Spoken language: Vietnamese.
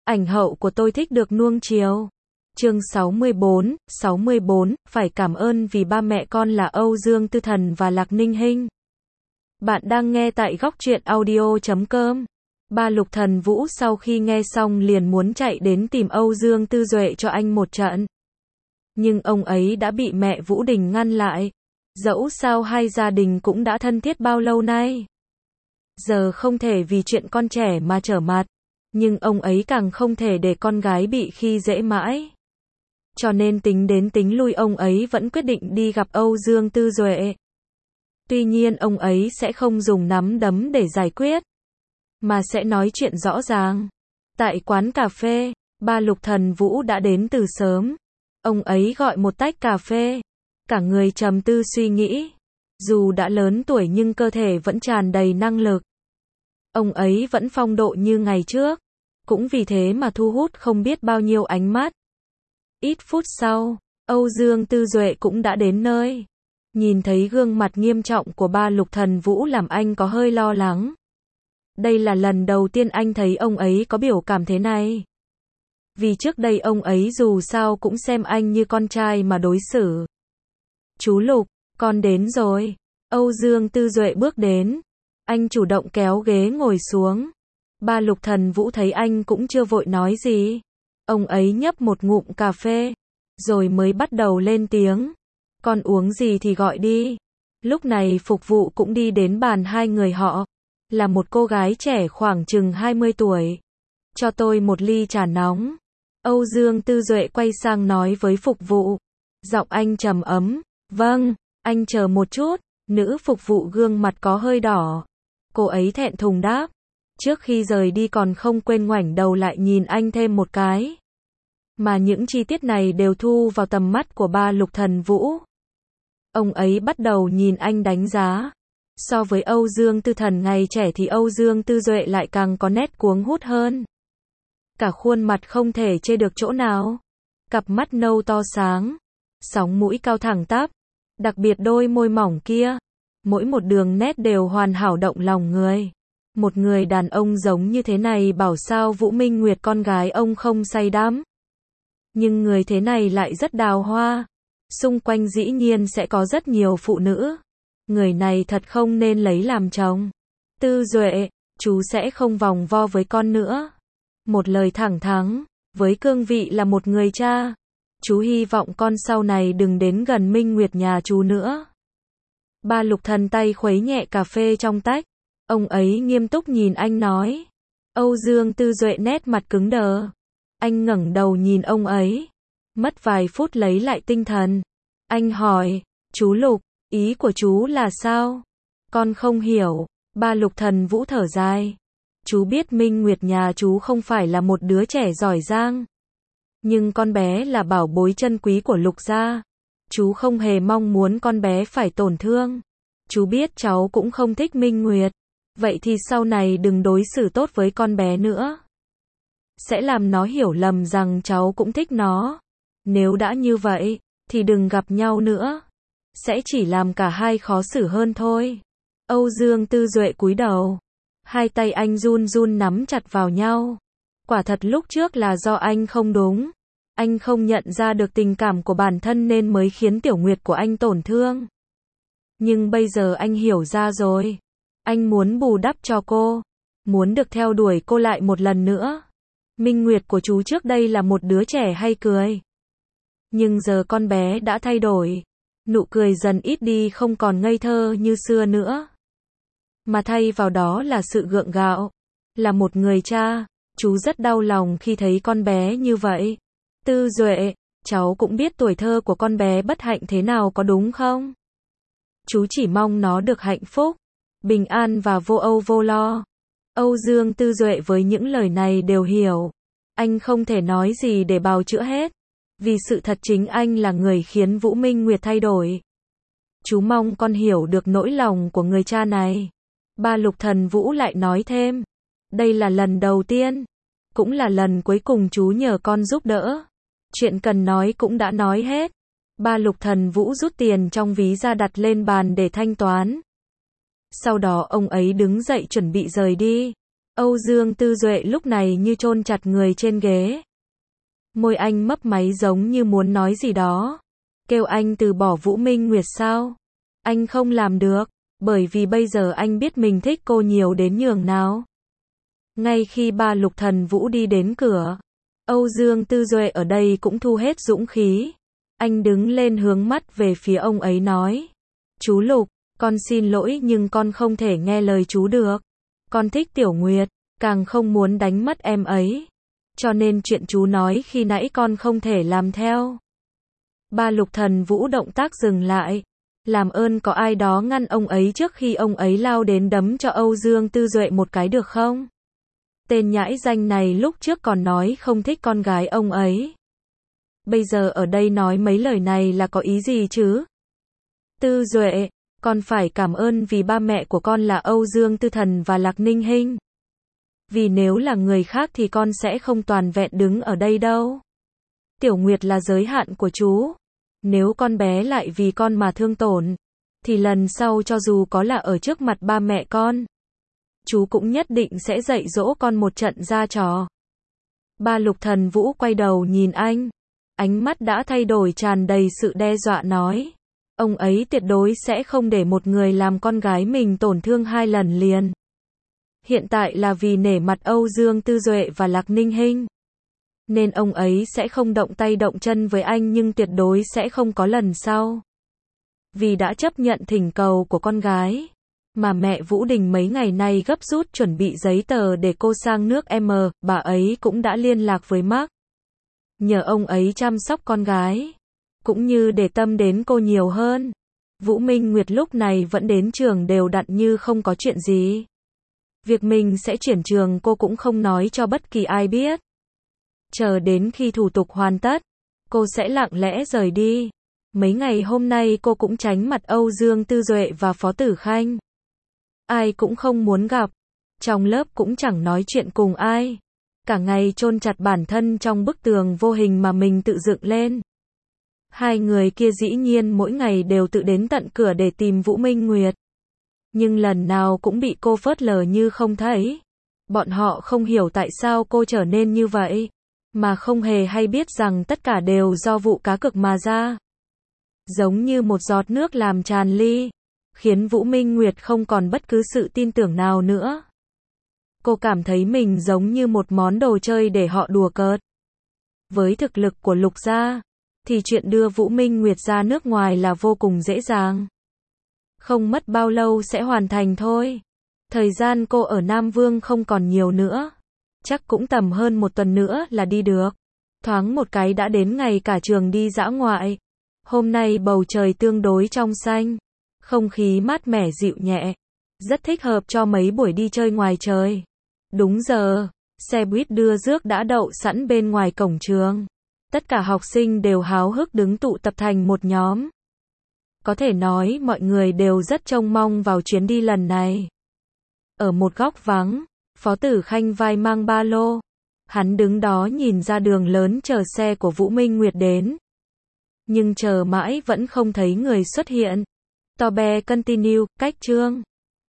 Ảnh hậu của tôi thích được nuông chiều. Chương 64, phải cảm ơn vì ba mẹ con là Âu Dương Tư Thần và Lạc Ninh Hinh. Bạn đang nghe tại góc truyện audio.com. Ba Lục Thần Vũ sau khi nghe xong liền muốn chạy đến tìm Âu Dương Tư Duệ cho anh một trận. Nhưng ông ấy đã bị mẹ Vũ Đình ngăn lại. Dẫu sao hai gia đình cũng đã thân thiết bao lâu nay. Giờ không thể vì chuyện con trẻ mà trở mặt. Nhưng ông ấy càng không thể để con gái bị khi dễ mãi. Cho nên tính đến tính lui ông ấy vẫn quyết định đi gặp Âu Dương Tư Duệ. Tuy nhiên ông ấy sẽ không dùng nắm đấm để giải quyết, mà sẽ nói chuyện rõ ràng. Tại quán cà phê, ba Lục Thần Vũ đã đến từ sớm. Ông ấy gọi một tách cà phê. Cả người trầm tư suy nghĩ. Dù đã lớn tuổi nhưng cơ thể vẫn tràn đầy năng lực. Ông ấy vẫn phong độ như ngày trước. Cũng vì thế mà thu hút không biết bao nhiêu ánh mắt. Ít phút sau, Âu Dương Tư Duệ cũng đã đến nơi. Nhìn thấy gương mặt nghiêm trọng của ba Lục Thần Vũ làm anh có hơi lo lắng. Đây là lần đầu tiên anh thấy ông ấy có biểu cảm thế này. Vì trước đây ông ấy dù sao cũng xem anh như con trai mà đối xử. Chú Lục, con đến rồi. Âu Dương Tư Duệ bước đến. Anh chủ động kéo ghế ngồi xuống. Ba Lục Thần Vũ thấy anh cũng chưa vội nói gì. Ông ấy nhấp một ngụm cà phê. Rồi mới bắt đầu lên tiếng. Con uống gì thì gọi đi. Lúc này phục vụ cũng đi đến bàn hai người họ. Là một cô gái trẻ khoảng chừng 20 tuổi. Cho tôi một ly trà nóng. Âu Dương Tư Duệ quay sang nói với phục vụ. Giọng anh trầm ấm. Vâng, anh chờ một chút. Nữ phục vụ gương mặt có hơi đỏ. Cô ấy thẹn thùng đáp. Trước khi rời đi còn không quên ngoảnh đầu lại nhìn anh thêm một cái. Mà những chi tiết này đều thu vào tầm mắt của ba Lục Thần Vũ. Ông ấy bắt đầu nhìn anh đánh giá. So với Âu Dương Tư Thần ngày trẻ thì Âu Dương Tư Duệ lại càng có nét cuống hút hơn. Cả khuôn mặt không thể chê được chỗ nào. Cặp mắt nâu to sáng. Sóng mũi cao thẳng tắp. Đặc biệt đôi môi mỏng kia. Mỗi một đường nét đều hoàn hảo động lòng người. Một người đàn ông giống như thế này bảo sao Vũ Minh Nguyệt con gái ông không say đắm. Nhưng người thế này lại rất đào hoa. Xung quanh dĩ nhiên sẽ có rất nhiều phụ nữ. Người này thật không nên lấy làm chồng. Tư Duệ, chú sẽ không vòng vo với con nữa. Một lời thẳng thắn, với cương vị là một người cha. Chú hy vọng con sau này đừng đến gần Minh Nguyệt nhà chú nữa. Ba Lục Thần tay khuấy nhẹ cà phê trong tách. Ông ấy nghiêm túc nhìn anh nói. Âu Dương Tư Duệ nét mặt cứng đờ. Anh ngẩng đầu nhìn ông ấy. Mất vài phút lấy lại tinh thần. Anh hỏi, chú Lục, ý của chú là sao? Con không hiểu. Ba Lục Thần Vũ thở dài. Chú biết Minh Nguyệt nhà chú không phải là một đứa trẻ giỏi giang. Nhưng con bé là bảo bối chân quý của Lục gia. Chú không hề mong muốn con bé phải tổn thương. Chú biết cháu cũng không thích Minh Nguyệt. Vậy thì sau này đừng đối xử tốt với con bé nữa. Sẽ làm nó hiểu lầm rằng cháu cũng thích nó. Nếu đã như vậy, thì đừng gặp nhau nữa. Sẽ chỉ làm cả hai khó xử hơn thôi. Âu Dương Tư Duệ cúi đầu. Hai tay anh run run nắm chặt vào nhau. Quả thật lúc trước là do anh không đúng. Anh không nhận ra được tình cảm của bản thân nên mới khiến Tiểu Nguyệt của anh tổn thương. Nhưng bây giờ anh hiểu ra rồi. Anh muốn bù đắp cho cô. Muốn được theo đuổi cô lại một lần nữa. Minh Nguyệt của chú trước đây là một đứa trẻ hay cười. Nhưng giờ con bé đã thay đổi. Nụ cười dần ít đi, không còn ngây thơ như xưa nữa. Mà thay vào đó là sự gượng gạo. Là một người cha, chú rất đau lòng khi thấy con bé như vậy. Tư Duệ, cháu cũng biết tuổi thơ của con bé bất hạnh thế nào có đúng không? Chú chỉ mong nó được hạnh phúc, bình an và vô âu vô lo. Âu Dương Tư Duệ với những lời này đều hiểu. Anh không thể nói gì để bào chữa hết. Vì sự thật chính anh là người khiến Vũ Minh Nguyệt thay đổi. Chú mong con hiểu được nỗi lòng của người cha này. Ba Lục Thần Vũ lại nói thêm. Đây là lần đầu tiên. Cũng là lần cuối cùng chú nhờ con giúp đỡ. Chuyện cần nói cũng đã nói hết. Ba Lục Thần Vũ rút tiền trong ví ra đặt lên bàn để thanh toán. Sau đó ông ấy đứng dậy chuẩn bị rời đi. Âu Dương Tư Duệ lúc này như chôn chặt người trên ghế. Môi anh mấp máy giống như muốn nói gì đó. Kêu anh từ bỏ Vũ Minh Nguyệt sao? Anh không làm được, bởi vì bây giờ anh biết mình thích cô nhiều đến nhường nào. Ngay khi ba Lục Thần Vũ đi đến cửa, Âu Dương Tư Duệ ở đây cũng thu hết dũng khí. Anh đứng lên hướng mắt về phía ông ấy nói. Chú Lục, con xin lỗi nhưng con không thể nghe lời chú được. Con thích Tiểu Nguyệt, càng không muốn đánh mất em ấy. Cho nên chuyện chú nói khi nãy con không thể làm theo. Ba Lục Thần Vũ động tác dừng lại. Làm ơn có ai đó ngăn ông ấy trước khi ông ấy lao đến đấm cho Âu Dương Tư Duệ một cái được không? Tên nhãi danh này lúc trước còn nói không thích con gái ông ấy. Bây giờ ở đây nói mấy lời này là có ý gì chứ? Tư Duệ, con phải cảm ơn vì ba mẹ của con là Âu Dương Tư Thần và Lạc Ninh Hinh. Vì nếu là người khác thì con sẽ không toàn vẹn đứng ở đây đâu. Tiểu Nguyệt là giới hạn của chú. Nếu con bé lại vì con mà thương tổn, thì lần sau cho dù có là ở trước mặt ba mẹ con, chú cũng nhất định sẽ dạy dỗ con một trận ra trò. Ba Lục Thần Vũ quay đầu nhìn anh. Ánh mắt đã thay đổi tràn đầy sự đe dọa nói. Ông ấy tuyệt đối sẽ không để một người làm con gái mình tổn thương 2 lần liền. Hiện tại là vì nể mặt Âu Dương Tư Duệ và Lạc Ninh Hinh. Nên ông ấy sẽ không động tay động chân với anh nhưng tuyệt đối sẽ không có lần sau. Vì đã chấp nhận thỉnh cầu của con gái. Mà mẹ Vũ Đình mấy ngày nay gấp rút chuẩn bị giấy tờ để cô sang nước M, bà ấy cũng đã liên lạc với Mark. Nhờ ông ấy chăm sóc con gái. Cũng như để tâm đến cô nhiều hơn. Vũ Minh Nguyệt lúc này vẫn đến trường đều đặn như không có chuyện gì. Việc mình sẽ chuyển trường cô cũng không nói cho bất kỳ ai biết. Chờ đến khi thủ tục hoàn tất, cô sẽ lặng lẽ rời đi. Mấy ngày hôm nay cô cũng tránh mặt Âu Dương Tư Duệ và Phó Tử Khanh. Ai cũng không muốn gặp. Trong lớp cũng chẳng nói chuyện cùng ai. Cả ngày chôn chặt bản thân trong bức tường vô hình mà mình tự dựng lên. Hai người kia dĩ nhiên mỗi ngày đều tự đến tận cửa để tìm Vũ Minh Nguyệt. Nhưng lần nào cũng bị cô phớt lờ như không thấy. Bọn họ không hiểu tại sao cô trở nên như vậy. Mà không hề hay biết rằng tất cả đều do vụ cá cược mà ra. Giống như một giọt nước làm tràn ly. Khiến Vũ Minh Nguyệt không còn bất cứ sự tin tưởng nào nữa. Cô cảm thấy mình giống như một món đồ chơi để họ đùa cợt. Với thực lực của Lục gia, thì chuyện đưa Vũ Minh Nguyệt ra nước ngoài là vô cùng dễ dàng. Không mất bao lâu sẽ hoàn thành thôi. Thời gian cô ở Nam Vương không còn nhiều nữa. Chắc cũng tầm hơn 1 tuần nữa là đi được. Thoáng một cái đã đến ngày cả trường đi dã ngoại. Hôm nay bầu trời tương đối trong xanh. Không khí mát mẻ dịu nhẹ. Rất thích hợp cho mấy buổi đi chơi ngoài trời. Đúng giờ, xe buýt đưa rước đã đậu sẵn bên ngoài cổng trường. Tất cả học sinh đều háo hức đứng tụ tập thành một nhóm. Có thể nói mọi người đều rất trông mong vào chuyến đi lần này. Ở một góc vắng, Phó Tử Khanh vai mang ba lô. Hắn đứng đó nhìn ra đường lớn chờ xe của Vũ Minh Nguyệt đến. Nhưng chờ mãi vẫn không thấy người xuất hiện. Tobe continue, cách chương